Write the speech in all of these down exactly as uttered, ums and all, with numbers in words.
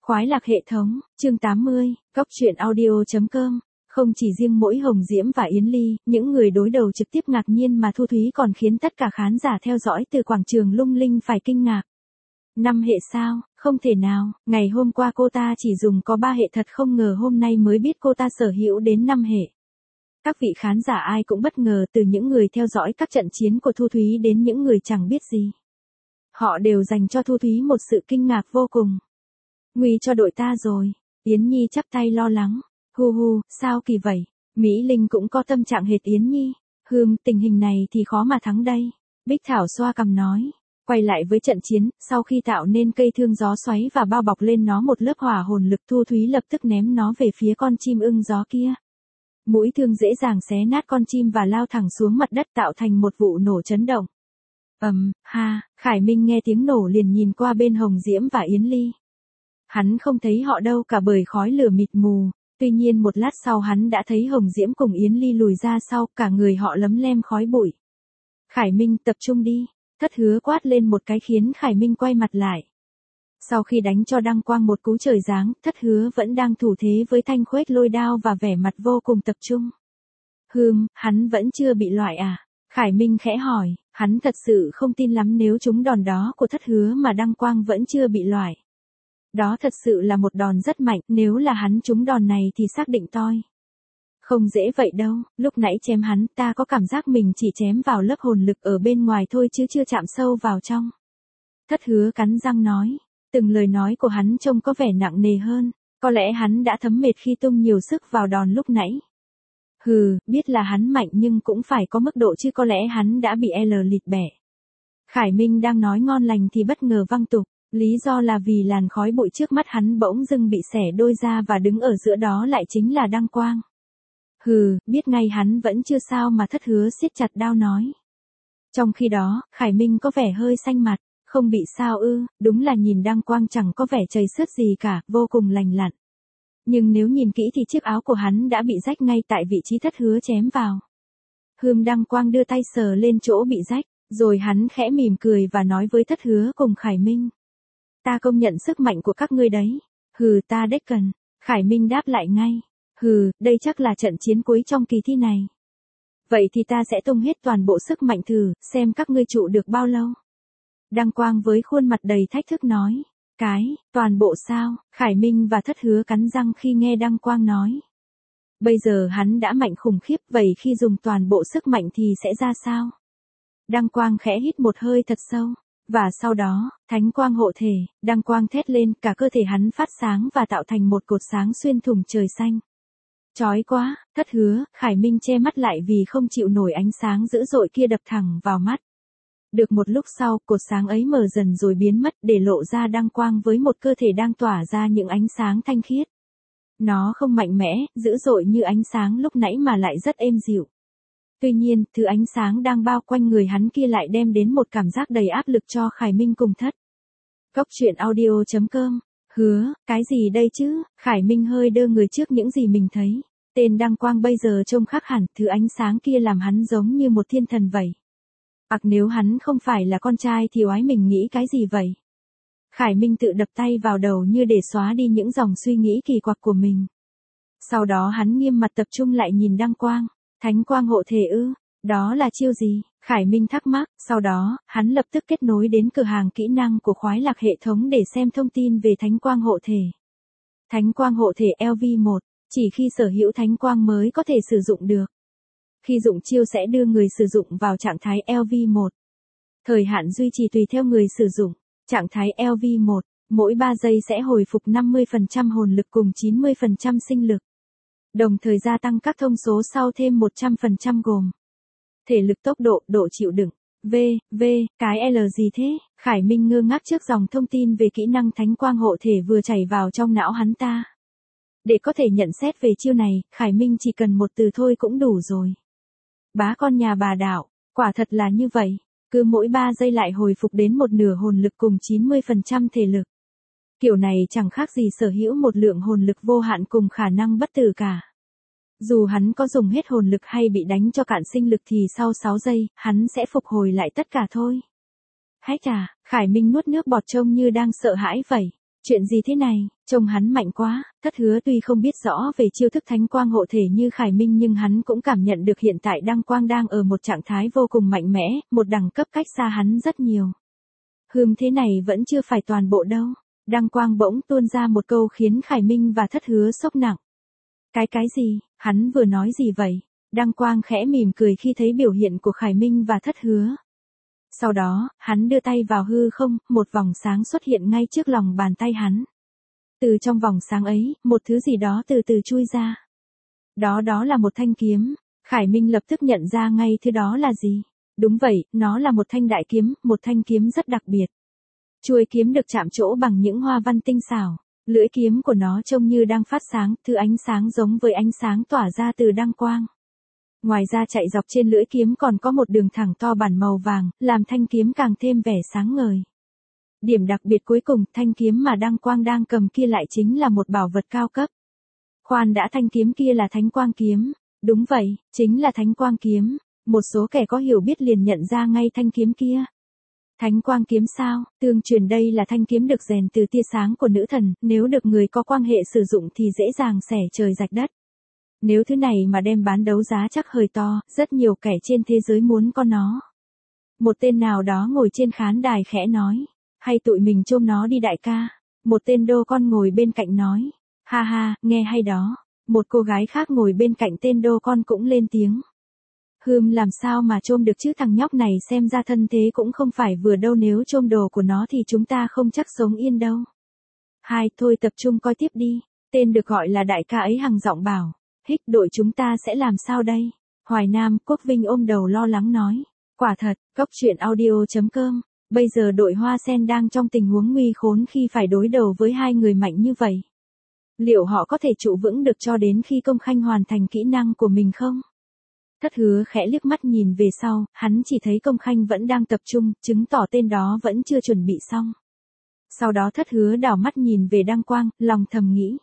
Khoái lạc hệ thống, chương tám mươi, góc truyện audio chấm com. Không chỉ riêng mỗi Hồng Diễm và Yến Ly, những người đối đầu trực tiếp ngạc nhiên mà Thu Thúy còn khiến tất cả khán giả theo dõi từ quảng trường lung linh phải kinh ngạc. Năm hệ sao, không thể nào, ngày hôm qua cô ta chỉ dùng có ba hệ thật không ngờ hôm nay mới biết cô ta sở hữu đến năm hệ. Các vị khán giả ai cũng bất ngờ từ những người theo dõi các trận chiến của Thu Thúy đến những người chẳng biết gì. Họ đều dành cho Thu Thúy một sự kinh ngạc vô cùng. Nguy cho đội ta rồi, Yến Nhi chắp tay lo lắng, hu hu, sao kỳ vậy, Mỹ Linh cũng có tâm trạng hệt Yến Nhi, hừm, tình hình này thì khó mà thắng đây, Bích Thảo xoa cằm nói, quay lại với trận chiến, sau khi tạo nên cây thương gió xoáy và bao bọc lên nó một lớp hỏa hồn lực Thu Thúy lập tức ném nó về phía con chim ưng gió kia. Mũi thương dễ dàng xé nát con chim và lao thẳng xuống mặt đất tạo thành một vụ nổ chấn động. Ầm, um, ha, Khải Minh nghe tiếng nổ liền nhìn qua bên Hồng Diễm và Yến Ly. Hắn không thấy họ đâu cả bởi khói lửa mịt mù, tuy nhiên một lát sau hắn đã thấy Hồng Diễm cùng Yến Ly lùi ra sau, cả người họ lấm lem khói bụi. Khải Minh, tập trung đi, Thất Hứa quát lên một cái khiến Khải Minh quay mặt lại. Sau khi đánh cho Đăng Quang một cú trời giáng, Thất Hứa vẫn đang thủ thế với thanh khuếch lôi đao và vẻ mặt vô cùng tập trung. Hừm, hắn vẫn chưa bị loại à? Khải Minh khẽ hỏi, hắn thật sự không tin lắm nếu trúng đòn đó của Thất Hứa mà Đăng Quang vẫn chưa bị loại. Đó thật sự là một đòn rất mạnh, nếu là hắn trúng đòn này thì xác định toi. Không dễ vậy đâu, lúc nãy chém hắn ta có cảm giác mình chỉ chém vào lớp hồn lực ở bên ngoài thôi chứ chưa chạm sâu vào trong. Thất Hứa cắn răng nói, từng lời nói của hắn trông có vẻ nặng nề hơn, có lẽ hắn đã thấm mệt khi tung nhiều sức vào đòn lúc nãy. Hừ, biết là hắn mạnh nhưng cũng phải có mức độ chứ có lẽ hắn đã bị L lịt bẻ. Khải Minh đang nói ngon lành thì bất ngờ văng tục. Lý do là vì làn khói bụi trước mắt hắn bỗng dưng bị xẻ đôi ra và đứng ở giữa đó lại chính là Đăng Quang. Hừ, biết ngay hắn vẫn chưa sao mà Thất Hứa siết chặt đao nói. Trong khi đó, Khải Minh có vẻ hơi xanh mặt, không bị sao ư, đúng là nhìn Đăng Quang chẳng có vẻ chảy xước gì cả, vô cùng lành lặn. Nhưng nếu nhìn kỹ thì chiếc áo của hắn đã bị rách ngay tại vị trí Thất Hứa chém vào. Hừm, Đăng Quang đưa tay sờ lên chỗ bị rách, rồi hắn khẽ mỉm cười và nói với Thất Hứa cùng Khải Minh. Ta công nhận sức mạnh của các ngươi đấy. Hừ, ta đếch cần. Khải Minh đáp lại ngay. Hừ, đây chắc là trận chiến cuối trong kỳ thi này. Vậy thì ta sẽ tung hết toàn bộ sức mạnh thử, xem các ngươi trụ được bao lâu. Đăng Quang với khuôn mặt đầy thách thức nói. Cái, toàn bộ sao? Khải Minh và Thất Hứa cắn răng khi nghe Đăng Quang nói. Bây giờ hắn đã mạnh khủng khiếp, vậy khi dùng toàn bộ sức mạnh thì sẽ ra sao? Đăng Quang khẽ hít một hơi thật sâu. Và sau đó, thánh quang hộ thể, Đăng Quang thét lên, cả cơ thể hắn phát sáng và tạo thành một cột sáng xuyên thủng trời xanh. Chói quá, Thất Hứa, Khải Minh che mắt lại vì không chịu nổi ánh sáng dữ dội kia đập thẳng vào mắt. Được một lúc sau, cột sáng ấy mờ dần rồi biến mất để lộ ra Đăng Quang với một cơ thể đang tỏa ra những ánh sáng thanh khiết. Nó không mạnh mẽ, dữ dội như ánh sáng lúc nãy mà lại rất êm dịu. Tuy nhiên, thứ ánh sáng đang bao quanh người hắn kia lại đem đến một cảm giác đầy áp lực cho Khải Minh cùng Thất. Góc truyện audio chấm com. Hứa, cái gì đây chứ? Khải Minh hơi đơ người trước những gì mình thấy. Tên Đăng Quang bây giờ trông khác hẳn, thứ ánh sáng kia làm hắn giống như một thiên thần vậy. Ặc nếu hắn không phải là con trai thì oái mình nghĩ cái gì vậy? Khải Minh tự đập tay vào đầu như để xóa đi những dòng suy nghĩ kỳ quặc của mình. Sau đó hắn nghiêm mặt tập trung lại nhìn Đăng Quang. Thánh quang hộ thể ư, đó là chiêu gì? Khải Minh thắc mắc, sau đó, hắn lập tức kết nối đến cửa hàng kỹ năng của khoái lạc hệ thống để xem thông tin về thánh quang hộ thể. Thánh quang hộ thể L V một, chỉ khi sở hữu thánh quang mới có thể sử dụng được. Khi dụng chiêu sẽ đưa người sử dụng vào trạng thái L V một. Thời hạn duy trì tùy theo người sử dụng, trạng thái L V một, mỗi ba giây sẽ hồi phục năm mươi phần trăm hồn lực cùng chín mươi phần trăm sinh lực. Đồng thời gia tăng các thông số sau thêm một trăm phần trăm gồm thể lực, tốc độ, độ chịu đựng. V, V, cái L gì thế? Khải Minh ngơ ngác trước dòng thông tin về kỹ năng thánh quang hộ thể vừa chảy vào trong não hắn ta. Để có thể nhận xét về chiêu này, Khải Minh chỉ cần một từ thôi cũng đủ rồi. Bá con nhà bà đạo, quả thật là như vậy, cứ mỗi ba giây lại hồi phục đến một nửa hồn lực cùng chín mươi phần trăm thể lực. Kiểu này chẳng khác gì sở hữu một lượng hồn lực vô hạn cùng khả năng bất tử cả. Dù hắn có dùng hết hồn lực hay bị đánh cho cạn sinh lực thì sau sáu giây, hắn sẽ phục hồi lại tất cả thôi. Hách à, Khải Minh nuốt nước bọt trông như đang sợ hãi vậy. Chuyện gì thế này, trông hắn mạnh quá, Thất Hứa tuy không biết rõ về chiêu thức thánh quang hộ thể như Khải Minh nhưng hắn cũng cảm nhận được hiện tại Đăng Quang đang ở một trạng thái vô cùng mạnh mẽ, một đẳng cấp cách xa hắn rất nhiều. Hừm thế này vẫn chưa phải toàn bộ đâu. Đăng Quang bỗng tuôn ra một câu khiến Khải Minh và Thất Hứa sốc nặng. Cái cái gì, hắn vừa nói gì vậy? Đăng Quang khẽ mỉm cười khi thấy biểu hiện của Khải Minh và Thất Hứa. Sau đó, hắn đưa tay vào hư không, một vòng sáng xuất hiện ngay trước lòng bàn tay hắn. Từ trong vòng sáng ấy, một thứ gì đó từ từ chui ra. Đó đó là một thanh kiếm. Khải Minh lập tức nhận ra ngay thứ đó là gì. Đúng vậy, nó là một thanh đại kiếm, một thanh kiếm rất đặc biệt. Chuôi kiếm được chạm trổ bằng những hoa văn tinh xảo. Lưỡi kiếm của nó trông như đang phát sáng, thứ ánh sáng giống với ánh sáng tỏa ra từ Đăng Quang. Ngoài ra chạy dọc trên lưỡi kiếm còn có một đường thẳng to bản màu vàng, làm thanh kiếm càng thêm vẻ sáng ngời. Điểm đặc biệt cuối cùng, thanh kiếm mà Đăng Quang đang cầm kia lại chính là một bảo vật cao cấp. Khoan đã, thanh kiếm kia là Thánh Quang kiếm. Đúng vậy, chính là Thánh Quang kiếm. Một số kẻ có hiểu biết liền nhận ra ngay thanh kiếm kia. Thánh Quang kiếm sao? Tương truyền đây là thanh kiếm được rèn từ tia sáng của nữ thần, nếu được người có quan hệ sử dụng thì dễ dàng xẻ trời rạch đất. Nếu thứ này mà đem bán đấu giá chắc hơi to, rất nhiều kẻ trên thế giới muốn có nó. Một tên nào đó ngồi trên khán đài khẽ nói, hay tụi mình chôm nó đi đại ca. Một tên đô con ngồi bên cạnh nói, ha ha, nghe hay đó. Một cô gái khác ngồi bên cạnh tên đô con cũng lên tiếng. Hừm làm sao mà chôm được chứ, thằng nhóc này xem ra thân thế cũng không phải vừa đâu, nếu chôm đồ của nó thì chúng ta không chắc sống yên đâu. Hai, thôi tập trung coi tiếp đi. Tên được gọi là đại ca ấy hằng giọng bảo, hích đội chúng ta sẽ làm sao đây? Hoài Nam, Quốc Vinh ôm đầu lo lắng nói, quả thật, Cốc Truyện Audio chấm com, bây giờ đội Hoa Sen đang trong tình huống nguy khốn khi phải đối đầu với hai người mạnh như vậy. Liệu họ có thể trụ vững được cho đến khi Công Khanh hoàn thành kỹ năng của mình không? Thất Hứa khẽ liếc mắt nhìn về sau, hắn chỉ thấy Công Khanh vẫn đang tập trung, chứng tỏ tên đó vẫn chưa chuẩn bị xong. Sau đó Thất Hứa đảo mắt nhìn về Đăng Quang, lòng thầm nghĩ.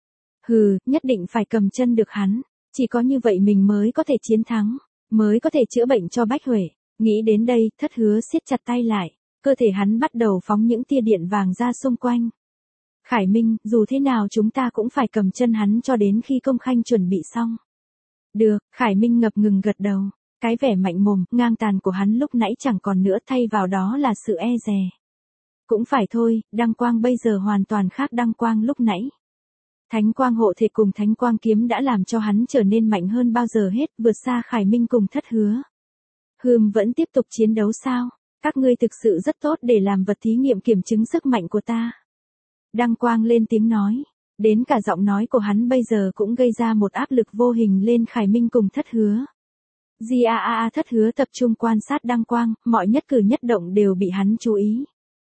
Hừ, nhất định phải cầm chân được hắn, chỉ có như vậy mình mới có thể chiến thắng, mới có thể chữa bệnh cho Bách Huệ. Nghĩ đến đây, Thất Hứa siết chặt tay lại, cơ thể hắn bắt đầu phóng những tia điện vàng ra xung quanh. Khải Minh, dù thế nào chúng ta cũng phải cầm chân hắn cho đến khi Công Khanh chuẩn bị xong. Được, Khải Minh ngập ngừng gật đầu, cái vẻ mạnh mồm, ngang tàn của hắn lúc nãy chẳng còn nữa, thay vào đó là sự e dè. Cũng phải thôi, Đăng Quang bây giờ hoàn toàn khác Đăng Quang lúc nãy. Thánh Quang hộ thể cùng Thánh Quang kiếm đã làm cho hắn trở nên mạnh hơn bao giờ hết, vượt xa Khải Minh cùng Thất Hứa. Hừm vẫn tiếp tục chiến đấu sao? Các ngươi thực sự rất tốt để làm vật thí nghiệm kiểm chứng sức mạnh của ta. Đăng Quang lên tiếng nói. Đến cả giọng nói của hắn bây giờ cũng gây ra một áp lực vô hình lên Khải Minh cùng Thất Hứa. Gi a a a Thất Hứa tập trung quan sát Đăng Quang, mọi nhất cử nhất động đều bị hắn chú ý.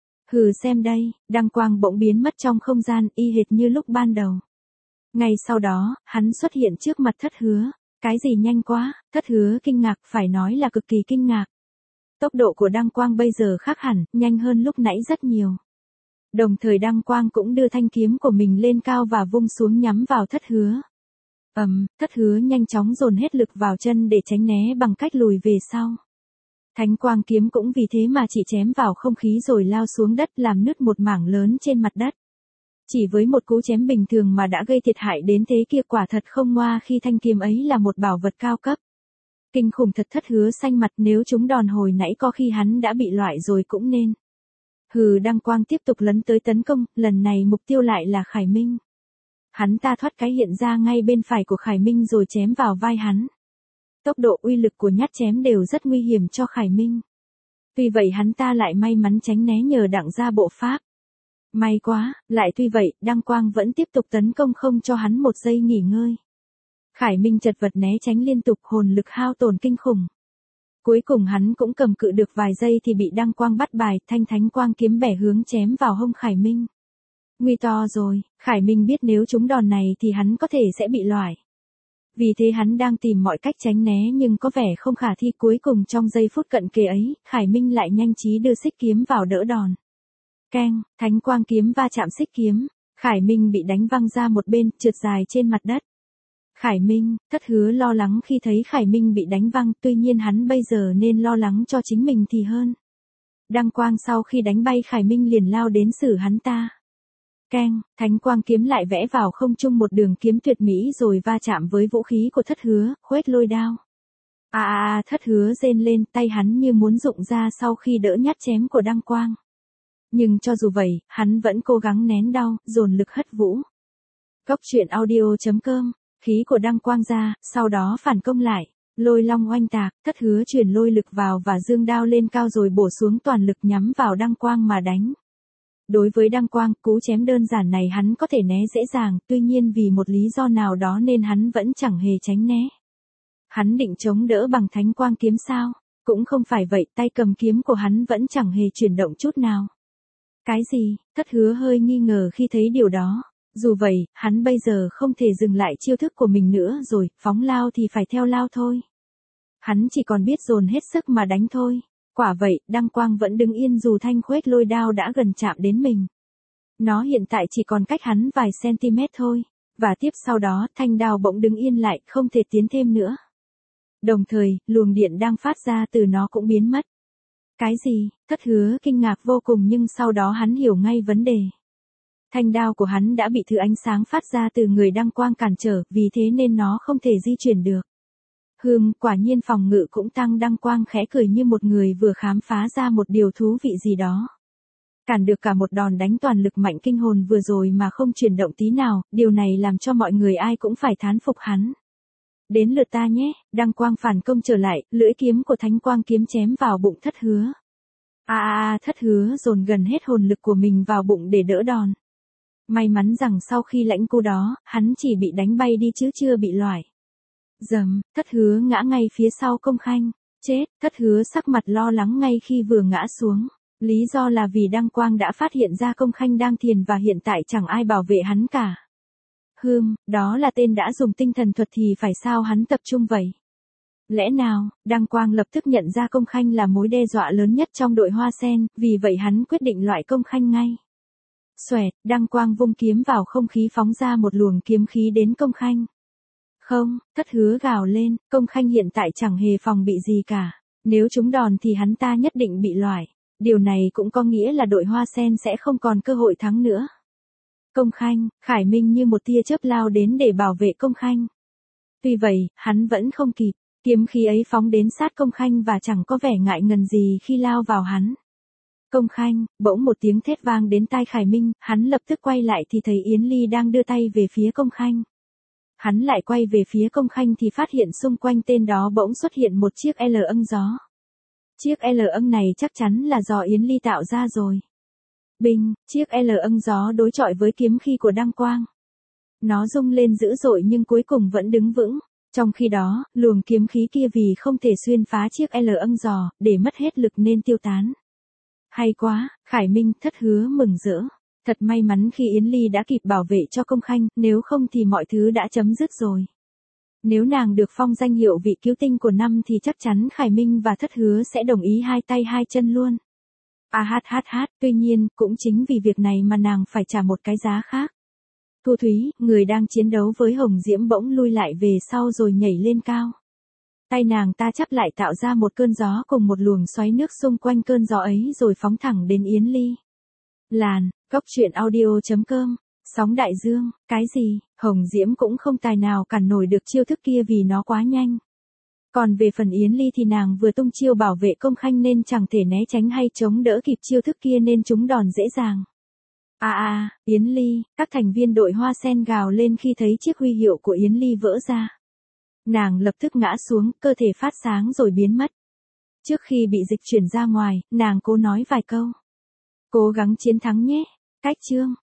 Hừ xem đây, Đăng Quang bỗng biến mất trong không gian, y hệt như lúc ban đầu. Ngay sau đó, hắn xuất hiện trước mặt Thất Hứa. Cái gì nhanh quá? Thất Hứa kinh ngạc, phải nói là cực kỳ kinh ngạc. Tốc độ của Đăng Quang bây giờ khác hẳn, nhanh hơn lúc nãy rất nhiều. Đồng thời Đăng Quang cũng đưa thanh kiếm của mình lên cao và vung xuống nhắm vào Thất Hứa. Ầm, um, Thất Hứa nhanh chóng dồn hết lực vào chân để tránh né bằng cách lùi về sau. Thánh Quang kiếm cũng vì thế mà chỉ chém vào không khí rồi lao xuống đất, làm nứt một mảng lớn trên mặt đất. Chỉ với một cú chém bình thường mà đã gây thiệt hại đến thế kia, quả thật không ngoa khi thanh kiếm ấy là một bảo vật cao cấp. Kinh khủng thật. Thất Hứa xanh mặt, nếu chúng đòn hồi nãy có khi hắn đã bị loại rồi cũng nên. Hừ, Đăng Quang tiếp tục lấn tới tấn công, lần này mục tiêu lại là Khải Minh. Hắn ta thoát cái hiện ra ngay bên phải của Khải Minh rồi chém vào vai hắn. Tốc độ uy lực của nhát chém đều rất nguy hiểm cho Khải Minh. Tuy vậy hắn ta lại may mắn tránh né nhờ đặng ra bộ pháp. May quá, lại tuy vậy, Đăng Quang vẫn tiếp tục tấn công không cho hắn một giây nghỉ ngơi. Khải Minh chật vật né tránh liên tục, hồn lực hao tổn kinh khủng. Cuối cùng hắn cũng cầm cự được vài giây thì bị Đăng Quang bắt bài, thanh Thánh Quang kiếm bẻ hướng chém vào hông Khải Minh. Nguy to rồi, Khải Minh biết nếu trúng đòn này thì hắn có thể sẽ bị loại. Vì thế hắn đang tìm mọi cách tránh né nhưng có vẻ không khả thi. Cuối cùng trong giây phút cận kề ấy, Khải Minh lại nhanh trí đưa xích kiếm vào đỡ đòn. Keng, Thánh Quang kiếm va chạm xích kiếm, Khải Minh bị đánh văng ra một bên, trượt dài trên mặt đất. Khải Minh, Thất Hứa lo lắng khi thấy Khải Minh bị đánh văng, tuy nhiên hắn bây giờ nên lo lắng cho chính mình thì hơn. Đăng Quang sau khi đánh bay Khải Minh liền lao đến xử hắn ta. Keng, thánh quang kiếm lại vẽ vào không trung một đường kiếm tuyệt mỹ rồi va chạm với vũ khí của thất hứa, khuét lôi đao. À à à, thất hứa rên lên, tay hắn như muốn rụng ra sau khi đỡ nhát chém của Đăng Quang. Nhưng cho dù vậy, hắn vẫn cố gắng nén đau, dồn lực hất vũ. Cốc truyện audio chấm com, khí của Đăng Quang ra, sau đó phản công lại. Lôi long oanh tạc, thất hứa truyền lôi lực vào và dương đao lên cao rồi bổ xuống toàn lực nhắm vào Đăng Quang mà đánh. Đối với Đăng Quang, cú chém đơn giản này hắn có thể né dễ dàng, tuy nhiên vì một lý do nào đó nên hắn vẫn chẳng hề tránh né. Hắn định chống đỡ bằng thánh quang kiếm sao? Cũng không phải vậy, tay cầm kiếm của hắn vẫn chẳng hề chuyển động chút nào. Cái gì? Thất hứa hơi nghi ngờ khi thấy điều đó. Dù vậy, hắn bây giờ không thể dừng lại chiêu thức của mình nữa rồi, phóng lao thì phải theo lao thôi. Hắn chỉ còn biết dồn hết sức mà đánh thôi. Quả vậy, Đăng Quang vẫn đứng yên dù thanh khuếch lôi đao đã gần chạm đến mình. Nó hiện tại chỉ còn cách hắn vài cm thôi. Và tiếp sau đó, thanh đao bỗng đứng yên lại, không thể tiến thêm nữa. Đồng thời, luồng điện đang phát ra từ nó cũng biến mất. Cái gì? Thất hứa kinh ngạc vô cùng nhưng sau đó hắn hiểu ngay vấn đề. Thanh đao của hắn đã bị thứ ánh sáng phát ra từ người Đăng Quang cản trở, vì thế nên nó không thể di chuyển được. Hừm, quả nhiên phòng ngự cũng tăng. Đăng Quang khẽ cười như một người vừa khám phá ra một điều thú vị gì đó. Cản được cả một đòn đánh toàn lực mạnh kinh hồn vừa rồi mà không chuyển động tí nào, điều này làm cho mọi người ai cũng phải thán phục hắn. Đến lượt ta nhé, Đăng Quang phản công trở lại, lưỡi kiếm của thánh quang kiếm chém vào bụng thất hứa. À à à, thất hứa dồn gần hết hồn lực của mình vào bụng để đỡ đòn. May mắn rằng sau khi lãnh cú đó, hắn chỉ bị đánh bay đi chứ chưa bị loại. Dầm, thất hứa ngã ngay phía sau Công Khanh. Chết, thất hứa sắc mặt lo lắng ngay khi vừa ngã xuống. Lý do là vì Đăng Quang đã phát hiện ra Công Khanh đang thiền và hiện tại chẳng ai bảo vệ hắn cả. Hừm, đó là tên đã dùng tinh thần thuật thì phải sao hắn tập trung vậy? Lẽ nào, Đăng Quang lập tức nhận ra Công Khanh là mối đe dọa lớn nhất trong đội Hoa Sen, vì vậy hắn quyết định loại Công Khanh ngay. Xoẹt, Đăng Quang vung kiếm vào không khí phóng ra một luồng kiếm khí đến Công Khanh. Không, thất hứa gào lên, Công Khanh hiện tại chẳng hề phòng bị gì cả. Nếu trúng đòn thì hắn ta nhất định bị loại. Điều này cũng có nghĩa là đội Hoa Sen sẽ không còn cơ hội thắng nữa. Công Khanh, Khải Minh như một tia chớp lao đến để bảo vệ Công Khanh. Tuy vậy, hắn vẫn không kịp, kiếm khí ấy phóng đến sát Công Khanh và chẳng có vẻ ngại ngần gì khi lao vào hắn. Công Khanh, bỗng một tiếng thét vang đến tai Khải Minh, hắn lập tức quay lại thì thấy Yến Ly đang đưa tay về phía Công Khanh. Hắn lại quay về phía Công Khanh thì phát hiện xung quanh tên đó bỗng xuất hiện một chiếc L âng gió. Chiếc L âng này chắc chắn là do Yến Ly tạo ra rồi. Binh, chiếc L âng gió đối chọi với kiếm khí của Đăng Quang. Nó rung lên dữ dội nhưng cuối cùng vẫn đứng vững. Trong khi đó, luồng kiếm khí kia vì không thể xuyên phá chiếc L âng gió, để mất hết lực nên tiêu tán. Hay quá, Khải Minh, thất hứa mừng rỡ. Thật may mắn khi Yến Ly đã kịp bảo vệ cho Công Khanh, nếu không thì mọi thứ đã chấm dứt rồi. Nếu nàng được phong danh hiệu vị cứu tinh của năm thì chắc chắn Khải Minh và thất hứa sẽ đồng ý hai tay hai chân luôn. À hát hát hát, tuy nhiên, cũng chính vì việc này mà nàng phải trả một cái giá khác. Thu Thúy, người đang chiến đấu với Hồng Diễm bỗng lui lại về sau rồi nhảy lên cao. Tay nàng ta chắp lại tạo ra một cơn gió cùng một luồng xoáy nước xung quanh cơn gió ấy rồi phóng thẳng đến Yến Ly. Làn, cốc truyện audio chấm com, sóng đại dương, cái gì, Hồng Diễm cũng không tài nào cản nổi được chiêu thức kia vì nó quá nhanh. Còn về phần Yến Ly thì nàng vừa tung chiêu bảo vệ Công Khanh nên chẳng thể né tránh hay chống đỡ kịp chiêu thức kia nên trúng đòn dễ dàng. À à, Yến Ly, các thành viên đội Hoa Sen gào lên khi thấy chiếc huy hiệu của Yến Ly vỡ ra. Nàng lập tức ngã xuống, cơ thể phát sáng rồi biến mất. Trước khi bị dịch chuyển ra ngoài, nàng cố nói vài câu. Cố gắng chiến thắng nhé. Cách chương.